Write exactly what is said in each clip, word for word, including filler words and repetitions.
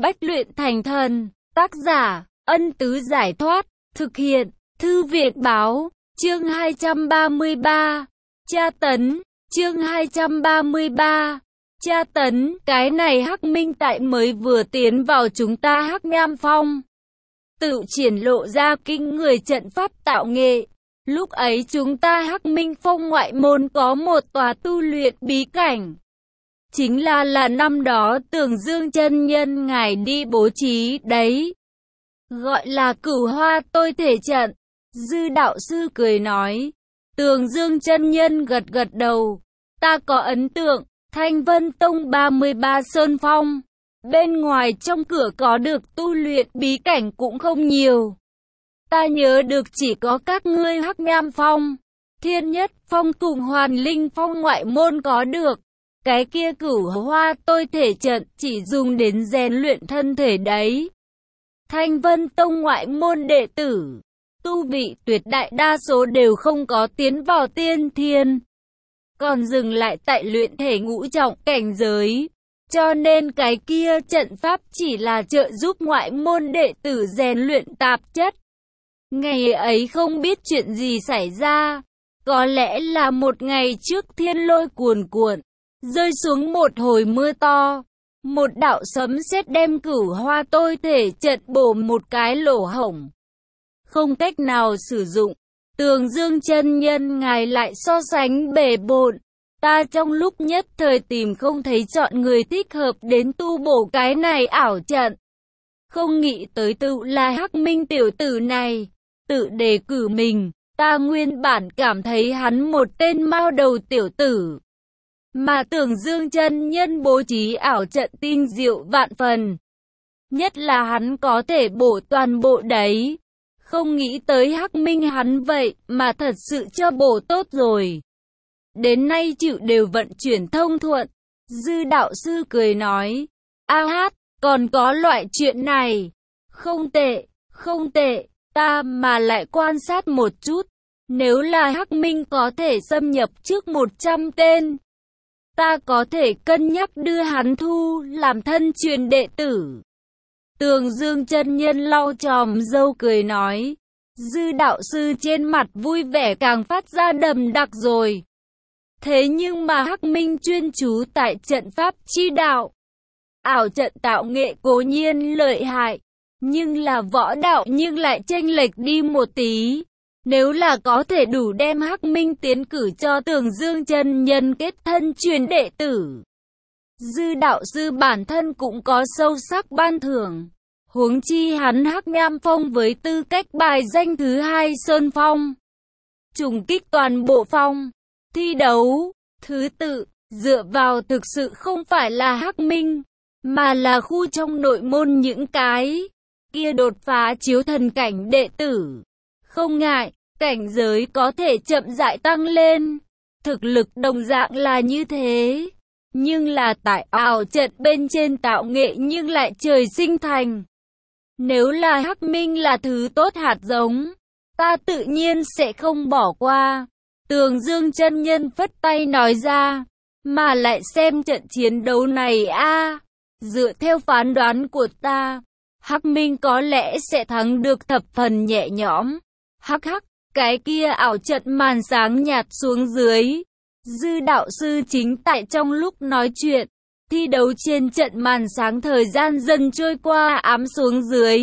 Bách luyện thành thần. Tác giả, Ân Tứ Giải Thoát. Thực hiện, Thư Viện Báo. Chương hai trăm ba mươi ba. Tra tấn. Chương hai trăm ba mươi ba. Tra tấn. Cái này Hắc Minh tại mới vừa tiến vào chúng ta Hắc Nham Phong, tự triển lộ ra kinh người trận pháp tạo nghệ. Lúc ấy chúng ta Hắc Minh Phong ngoại môn có một tòa tu luyện bí cảnh. Chính là là năm đó Tường Dương chân nhân ngài đi bố trí đấy. Gọi là Cửu Hoa Tôi Thể Trận. Dư đạo sư cười nói. Tường Dương chân nhân gật gật đầu. Ta có ấn tượng, Thanh Vân Tông ba mươi ba Sơn Phong. Bên ngoài trong cửa có được tu luyện bí cảnh cũng không nhiều. Ta nhớ được chỉ có các ngươi Hắc Nham Phong, Thiên Nhất Phong cùng Hoàn Linh Phong ngoại môn có được. Cái kia Cửu Hoa Tôi Thể Trận chỉ dùng đến rèn luyện thân thể đấy. Thanh Vân Tông ngoại môn đệ tử, tu vị tuyệt đại đa số đều không có tiến vào tiên thiên, còn dừng lại tại luyện thể ngũ trọng cảnh giới. Cho nên cái kia trận pháp chỉ là trợ giúp ngoại môn đệ tử rèn luyện tạp chất. Ngày ấy không biết chuyện gì xảy ra. Có lẽ là một ngày trước thiên lôi cuồn cuộn, rơi xuống một hồi mưa to. Một đạo sấm sét đem Cửu Hoa Tôi Thể Trận bổ một cái lỗ hổng, không cách nào sử dụng. Tường Dương chân nhân ngài lại so sánh bề bộn. Ta trong lúc nhất thời tìm không thấy chọn người thích hợp đến tu bổ cái này ảo trận. Không nghĩ tới tự là Hắc Minh tiểu tử này tự đề cử mình. Ta nguyên bản cảm thấy hắn một tên mao đầu tiểu tử, mà Tường Dương chân nhân bố trí ảo trận tinh diệu vạn phần. Nhất là hắn có thể bổ toàn bộ đấy. Không nghĩ tới Hắc Minh hắn vậy mà thật sự cho bổ tốt rồi. Đến nay chịu đều vận chuyển thông thuận. Dư đạo sư cười nói. A hát, còn có loại chuyện này. Không tệ, không tệ. Ta mà lại quan sát một chút. Nếu là Hắc Minh có thể xâm nhập trước một trăm tên, ta có thể cân nhắc đưa hắn thu làm thân truyền đệ tử. Tường Dương chân nhân lau chòm râu cười nói. Dư đạo sư trên mặt vui vẻ càng phát ra đầm đặc rồi. Thế nhưng mà Hắc Minh chuyên chú tại trận pháp chi đạo. Ảo trận tạo nghệ cố nhiên lợi hại, nhưng là võ đạo nhưng lại chênh lệch đi một tí. Nếu là có thể đủ đem Hắc Minh tiến cử cho Tường Dương chân nhân kết thân truyền đệ tử, Dư đạo sư bản thân cũng có sâu sắc ban thưởng. Huống chi hắn Hắc Nham Phong với tư cách bài danh thứ hai Sơn Phong, trùng kích toàn bộ phong, thi đấu, thứ tự, dựa vào thực sự không phải là Hắc Minh, mà là khu trong nội môn những cái kia đột phá chiếu thần cảnh đệ tử. Không ngại, cảnh giới có thể chậm rãi tăng lên, thực lực đồng dạng là như thế. Nhưng là tại ảo trận bên trên tạo nghệ nhưng lại trời sinh thành. Nếu là Hắc Minh là thứ tốt hạt giống, ta tự nhiên sẽ không bỏ qua. Tường Dương chân nhân phất tay nói ra. Mà lại xem trận chiến đấu này a, dựa theo phán đoán của ta, Hắc Minh có lẽ sẽ thắng được thập phần nhẹ nhõm. Hắc hắc, cái kia ảo trận màn sáng nhạt xuống dưới. Dư đạo sư chính tại trong lúc nói chuyện, thi đấu trên trận màn sáng thời gian dần trôi qua ám xuống dưới.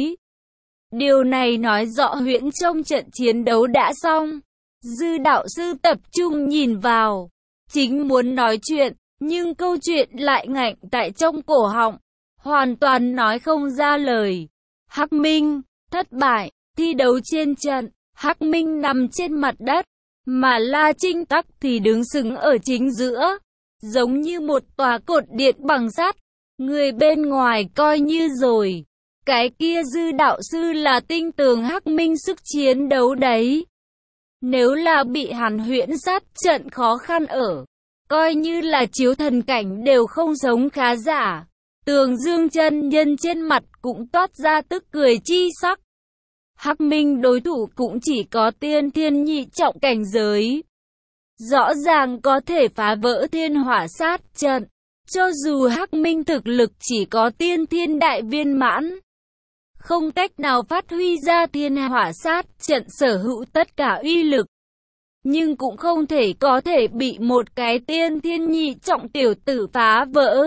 Điều này nói rõ huyễn trong trận chiến đấu đã xong. Dư đạo sư tập trung nhìn vào, chính muốn nói chuyện, nhưng câu chuyện lại ngạnh tại trong cổ họng, hoàn toàn nói không ra lời. Hắc Minh thất bại. Thi đấu trên trận, Hắc Minh nằm trên mặt đất, mà La Trinh Tắc thì đứng sừng ở chính giữa, giống như một tòa cột điện bằng sắt. Người bên ngoài coi như rồi, cái kia Dư đạo sư là tinh tường Hắc Minh sức chiến đấu đấy. Nếu là bị hắn huyễn sát trận khó khăn ở, coi như là chiếu thần cảnh đều không sống khá giả. Tường Dương chân nhân trên mặt cũng toát ra tức cười chi sắc. Hắc Minh đối thủ cũng chỉ có tiên thiên nhị trọng cảnh giới, rõ ràng có thể phá vỡ thiên hỏa sát trận. Cho dù Hắc Minh thực lực chỉ có tiên thiên đại viên mãn, không cách nào phát huy ra thiên hỏa sát trận sở hữu tất cả uy lực, nhưng cũng không thể có thể bị một cái tiên thiên nhị trọng tiểu tử phá vỡ.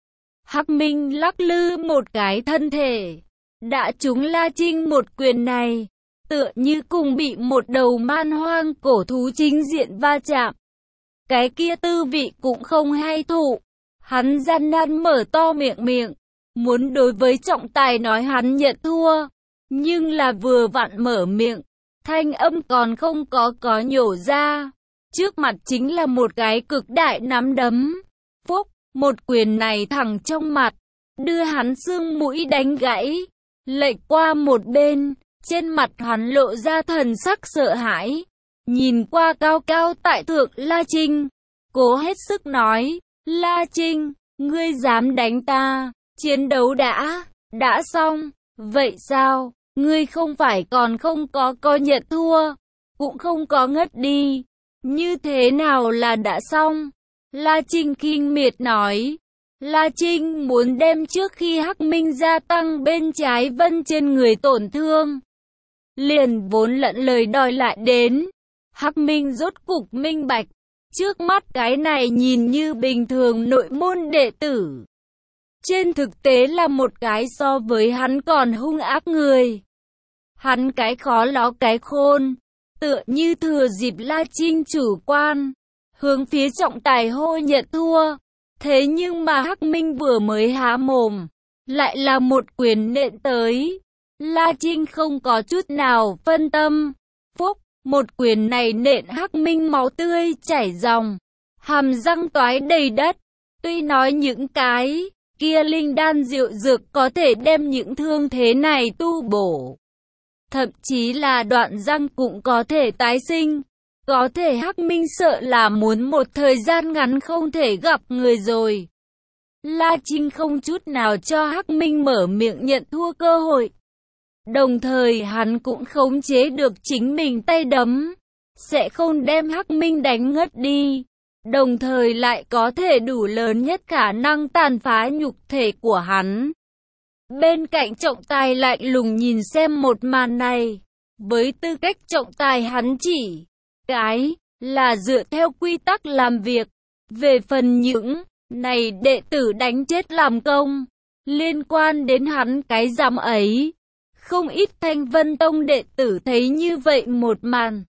Hắc Minh lắc lư một cái thân thể, đã trúng La Trinh một quyền này, tựa như cùng bị một đầu man hoang cổ thú chính diện va chạm. Cái kia tư vị cũng không hay thụ. Hắn gian nan mở to miệng miệng, muốn đối với trọng tài nói hắn nhận thua, nhưng là vừa vặn mở miệng, thanh âm còn không có có nhổ ra. Trước mặt chính là một cái cực đại nắm đấm. Phúc, một quyền này thẳng trong mặt, đưa hắn xương mũi đánh gãy, lệch qua một bên, trên mặt hắn lộ ra thần sắc sợ hãi, nhìn qua cao cao tại thượng La Trinh, cố hết sức nói, La Trinh, ngươi dám đánh ta, chiến đấu đã, đã xong, vậy sao, ngươi không phải còn không có có nhận thua, cũng không có ngất đi, như thế nào là đã xong? La Trinh khinh miệt nói. La Trinh muốn đem trước khi Hắc Minh gia tăng bên trái vân trên người tổn thương, liền vốn lẫn lời đòi lại đến. Hắc Minh rốt cục minh bạch, trước mắt cái này nhìn như bình thường nội môn đệ tử, trên thực tế là một cái so với hắn còn hung ác người. Hắn cái khó ló cái khôn, tựa như thừa dịp La Trinh chủ quan, hướng phía trọng tài hô nhận thua. Thế nhưng mà Hắc Minh vừa mới há mồm, lại là một quyền nện tới. La Trinh không có chút nào phân tâm. Phúc, một quyền này nện Hắc Minh máu tươi chảy ròng, hàm răng toái đầy đất. Tuy nói những cái kia linh đan diệu dược có thể đem những thương thế này tu bổ, thậm chí là đoạn răng cũng có thể tái sinh. Có thể Hắc Minh sợ là muốn một thời gian ngắn không thể gặp người rồi. La Trinh không chút nào cho Hắc Minh mở miệng nhận thua cơ hội. Đồng thời hắn cũng khống chế được chính mình tay đấm, sẽ không đem Hắc Minh đánh ngất đi. Đồng thời lại có thể đủ lớn nhất khả năng tàn phá nhục thể của hắn. Bên cạnh trọng tài lạnh lùng nhìn xem một màn này. Với tư cách trọng tài hắn chỉ cái là dựa theo quy tắc làm việc. Về phần những này đệ tử đánh chết làm công, liên quan đến hắn cái giám ấy. Không ít Thanh Vân Tông đệ tử thấy như vậy một màn,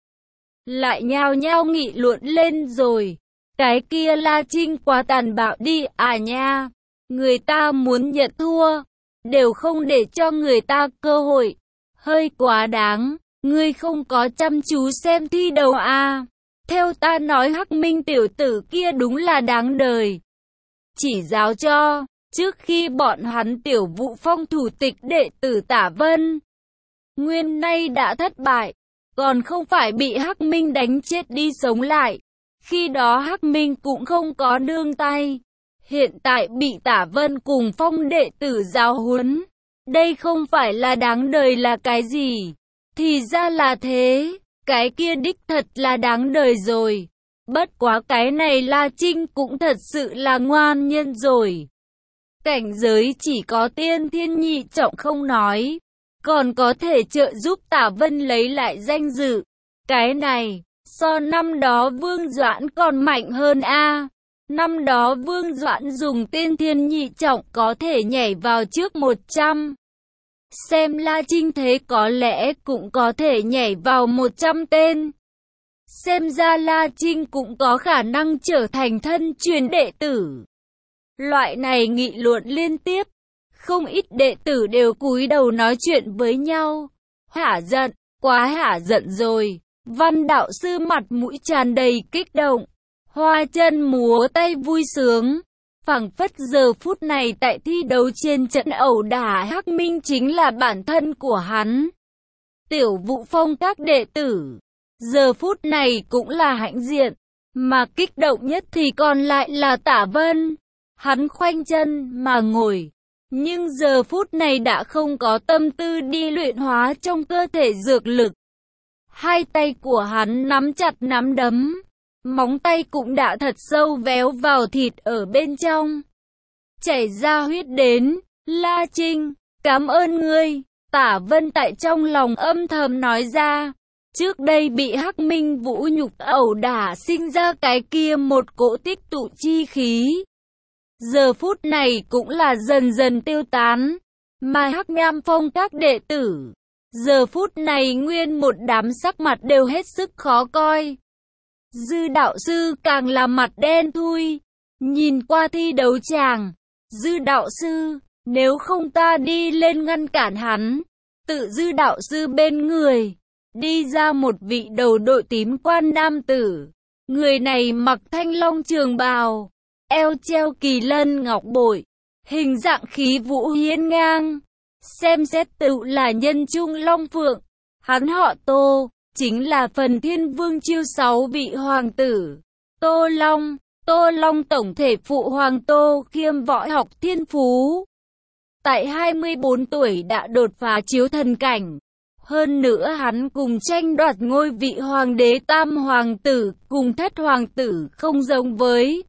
lại nhao nhao nghị luận lên rồi. Cái kia La Trinh quá tàn bạo đi à nha. Người ta muốn nhận thua, đều không để cho người ta cơ hội. Hơi quá đáng. Ngươi không có chăm chú xem thi đấu à. Theo ta nói Hắc Minh tiểu tử kia đúng là đáng đời. Chỉ giáo cho, trước khi bọn hắn Tiểu Vũ Phong thủ tịch đệ tử Tả Vân Nguyên nay đã thất bại, còn không phải bị Hắc Minh đánh chết đi sống lại. Khi đó Hắc Minh cũng không có nương tay. Hiện tại bị Tả Vân cùng Phong đệ tử giáo huấn. Đây không phải là đáng đời là cái gì? Thì ra là thế, cái kia đích thật là đáng đời rồi. Bất quá cái này La Trinh cũng thật sự là ngoan nhân rồi. Cảnh giới chỉ có tiên thiên nhị trọng không nói, còn có thể trợ giúp Tả Vân lấy lại danh dự. Cái này, so năm đó Vương Doãn còn mạnh hơn a. Năm đó Vương Doãn dùng tiên thiên nhị trọng có thể nhảy vào trước một trăm. Xem La Trinh thế có lẽ cũng có thể nhảy vào một trăm tên. Xem ra La Trinh cũng có khả năng trở thành thân truyền đệ tử. Loại này nghị luận liên tiếp, không ít đệ tử đều cúi đầu nói chuyện với nhau. Hả giận, quá hả giận rồi. Văn đạo sư mặt mũi tràn đầy kích động, hoa chân múa tay vui sướng. Phảng phất giờ phút này tại thi đấu trên trận ẩu đả Hắc Minh chính là bản thân của hắn. Tiểu Vũ Phong các đệ tử, giờ phút này cũng là hãnh diện, mà kích động nhất thì còn lại là Tả Vân. Hắn khoanh chân mà ngồi, nhưng giờ phút này đã không có tâm tư đi luyện hóa trong cơ thể dược lực. Hai tay của hắn nắm chặt nắm đấm, móng tay cũng đã thật sâu véo vào thịt ở bên trong. chảy ra huyết đến. La Trinh, cảm ơn ngươi. Tả Vân tại trong lòng âm thầm nói ra. Trước đây bị Hắc Minh vũ nhục ẩu đả sinh ra cái kia một cỗ tích tụ chi khí. Giờ phút này cũng là dần dần tiêu tán. Mà Hắc Nham Phong các đệ tử, giờ phút này nguyên một đám sắc mặt đều hết sức khó coi. Dư đạo sư càng là mặt đen thui. Nhìn qua thi đấu tràng. Dư đạo sư, nếu không ta đi lên ngăn cản hắn. Tự dư đạo sư bên người. Đi ra một vị đầu đội tím quan nam tử. Người này mặc thanh long trường bào. Eo treo kỳ lân ngọc bội. Hình dạng khí vũ hiên ngang. Xem xét tự là nhân trung long phượng. Hắn họ Tô, chính là phần thiên vương chiêu sáu vị hoàng tử. Tô Long, Tô Long tổng thể phụ hoàng Tô Khiêm võ học thiên phú. Tại hai mươi bốn tuổi đã đột phá chiếu thần cảnh. Hơn nữa hắn cùng tranh đoạt ngôi vị hoàng đế tam hoàng tử cùng thất hoàng tử không giống với.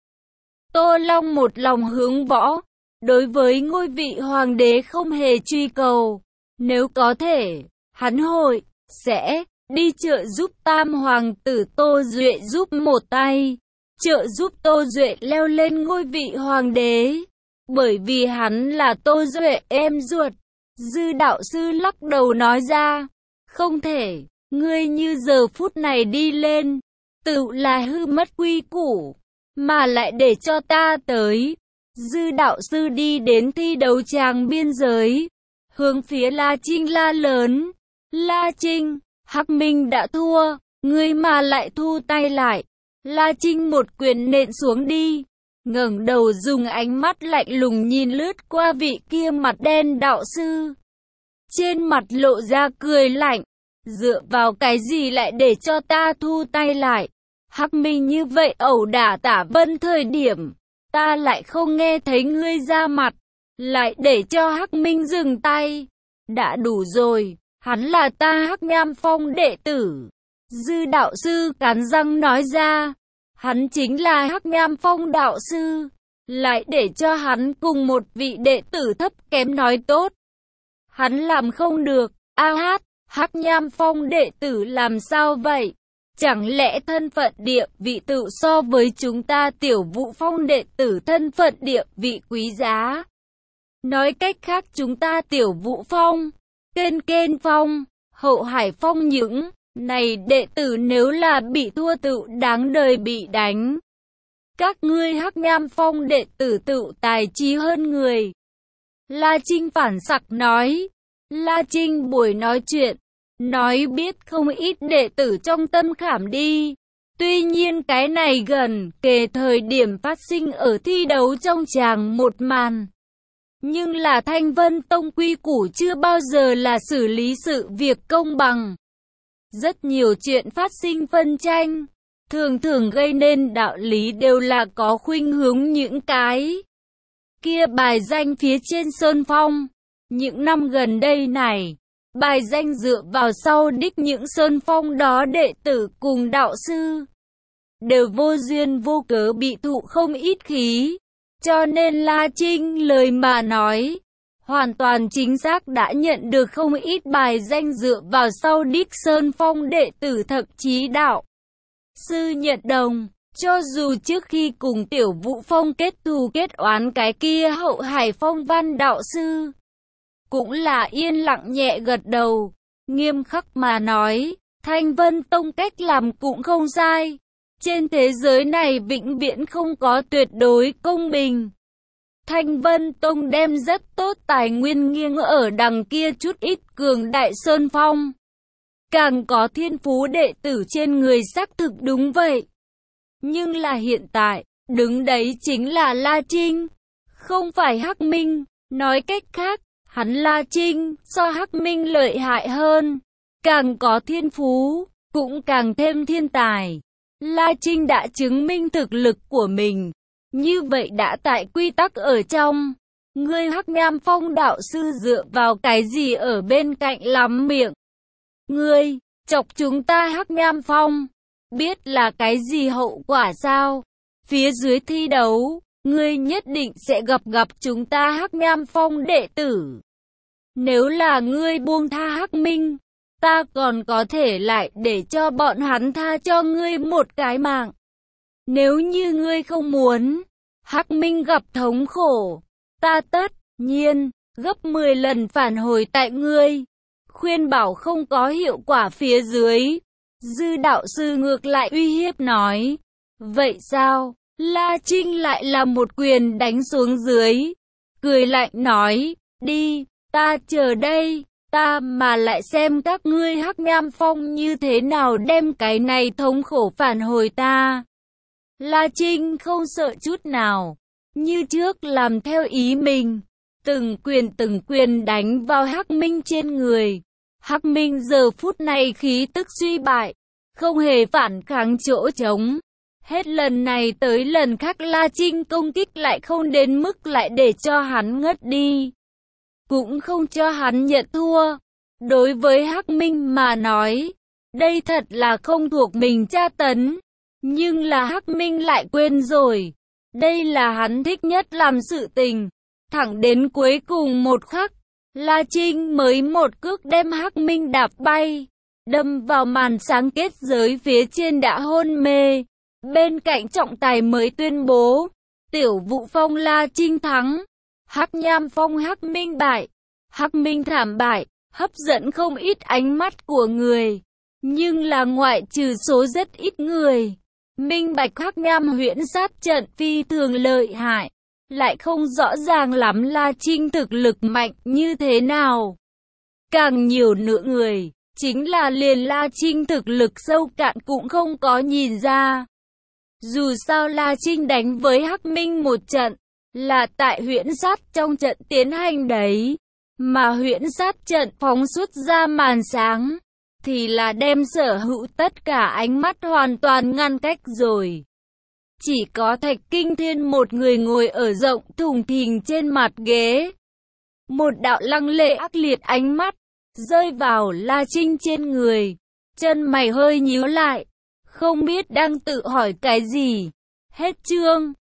Tô Long một lòng hướng võ. Đối với ngôi vị hoàng đế không hề truy cầu. Nếu có thể, hắn hội, sẽ, đi trợ giúp tam hoàng tử Tô Duệ giúp một tay. Trợ giúp Tô Duệ leo lên ngôi vị hoàng đế. Bởi vì hắn là Tô Duệ em ruột. Dư đạo sư lắc đầu nói ra. Không thể, ngươi như giờ phút này đi lên. Tự là hư mất quy củ. Mà lại để cho ta tới. Dư đạo sư đi đến thi đấu tràng biên giới. Hướng phía La Trinh la lớn. La Trinh, Hắc Minh đã thua. Ngươi mà lại thu tay lại. La Trinh một quyền nện xuống đi. Ngẩng đầu dùng ánh mắt lạnh lùng nhìn lướt qua vị kia mặt đen đạo sư. Trên mặt lộ ra cười lạnh. Dựa vào cái gì lại để cho ta thu tay lại? Hắc Minh như vậy ẩu đả Tả Vân thời điểm. Ta lại không nghe thấy ngươi ra mặt. Lại để cho Hắc Minh dừng tay. Đã đủ rồi. Hắn là ta Hắc Nham Phong đệ tử. Dư đạo sư cắn răng nói ra. Hắn chính là Hắc Nham Phong đạo sư. Lại để cho hắn cùng một vị đệ tử thấp kém nói tốt. Hắn làm không được. A hát, Hắc Nham Phong đệ tử làm sao vậy? Chẳng lẽ thân phận địa vị tự so với chúng ta Tiểu Vũ Phong đệ tử thân phận địa vị quý giá? Nói cách khác chúng ta Tiểu Vũ Phong, Kên Kên Phong, Hậu Hải Phong những này đệ tử nếu là bị thua tự đáng đời bị đánh. Các ngươi Hắc Nham Phong đệ tử tự tài trí hơn người. La Trinh phản sặc nói. La Trinh buổi nói chuyện, nói biết không ít đệ tử trong tâm khảm đi. Tuy nhiên cái này gần kề thời điểm phát sinh ở thi đấu trong tràng một màn. Nhưng là Thanh Vân Tông quy củ chưa bao giờ là xử lý sự việc công bằng. Rất nhiều chuyện phát sinh phân tranh, thường thường gây nên đạo lý đều là có khuynh hướng những cái kia bài danh phía trên sơn phong. Những năm gần đây này, bài danh dựa vào sau đích những sơn phong đó đệ tử cùng đạo sư đều vô duyên vô cớ bị thụ không ít khí. Cho nên La Trinh lời mà nói, hoàn toàn chính xác đã nhận được không ít bài danh dựa vào sau đích sơn phong đệ tử thậm chí đạo sư nhận đồng. Cho dù trước khi cùng Tiểu Vũ Phong kết thù kết oán cái kia Hậu Hải Phong văn đạo sư, cũng là yên lặng nhẹ gật đầu, nghiêm khắc mà nói, Thanh Vân Tông cách làm cũng không sai. Trên thế giới này vĩnh viễn không có tuyệt đối công bình. Thanh Vân Tông đem rất tốt tài nguyên nghiêng ở đằng kia chút ít cường đại sơn phong. Càng có thiên phú đệ tử trên người xác thực đúng vậy. Nhưng là hiện tại, đứng đấy chính là La Trinh, không phải Hắc Minh. Nói cách khác, hắn La Trinh so Hắc Minh lợi hại hơn, càng có thiên phú, cũng càng thêm thiên tài. La Trinh đã chứng minh thực lực của mình. Như vậy đã tại quy tắc ở trong. Ngươi Hắc Nham Phong đạo sư dựa vào cái gì ở bên cạnh lắm miệng? Ngươi, chọc chúng ta Hắc Nham Phong. Biết là cái gì hậu quả sao? Phía dưới thi đấu, ngươi nhất định sẽ gặp gặp chúng ta Hắc Nham Phong đệ tử. Nếu là ngươi buông tha Hắc Minh, ta còn có thể lại để cho bọn hắn tha cho ngươi một cái mạng. Nếu như ngươi không muốn Hắc Minh gặp thống khổ, ta tất nhiên gấp mười lần phản hồi tại ngươi. Khuyên bảo không có hiệu quả phía dưới, Dư đạo sư ngược lại uy hiếp nói. Vậy sao? La Trinh lại là một quyền đánh xuống dưới, cười lạnh nói, đi, ta chờ đây, ta mà lại xem các ngươi Hắc Nham Phong như thế nào đem cái này thống khổ phản hồi ta. La Trinh không sợ chút nào, như trước làm theo ý mình, từng quyền từng quyền đánh vào Hắc Minh trên người. Hắc Minh giờ phút này khí tức suy bại, không hề phản kháng chỗ trống. Hết lần này tới lần khác La Trinh công kích lại không đến mức lại để cho hắn ngất đi, cũng không cho hắn nhận thua. Đối với Hắc Minh mà nói, đây thật là không thuộc mình tra tấn, nhưng là Hắc Minh lại quên rồi, đây là hắn thích nhất làm sự tình. Thẳng đến cuối cùng một khắc, La Trinh mới một cước đem Hắc Minh đạp bay, đâm vào màn sáng kết giới phía trên đã hôn mê. Bên cạnh trọng tài mới tuyên bố, Tiểu Vũ Phong La Trinh thắng, Hắc Nham Phong Hắc Minh bại. Hắc Minh thảm bại, hấp dẫn không ít ánh mắt của người, nhưng là ngoại trừ số rất ít người minh bạch Hắc Nham huyễn sát trận phi thường lợi hại, lại không rõ ràng lắm La Trinh thực lực mạnh như thế nào. Càng nhiều nữa người, chính là liền La Trinh thực lực sâu cạn cũng không có nhìn ra. Dù sao La Trinh đánh với Hắc Minh một trận, là tại huyễn sát trong trận tiến hành đấy, mà huyễn sát trận phóng xuất ra màn sáng, thì là đem sở hữu tất cả ánh mắt hoàn toàn ngăn cách rồi. Chỉ có Thạch Kinh Thiên một người ngồi ở rộng thùng thình trên mặt ghế. Một đạo lăng lệ ác liệt ánh mắt rơi vào La Trinh trên người, chân mày hơi nhíu lại, không biết đang tự hỏi cái gì. Hết chương.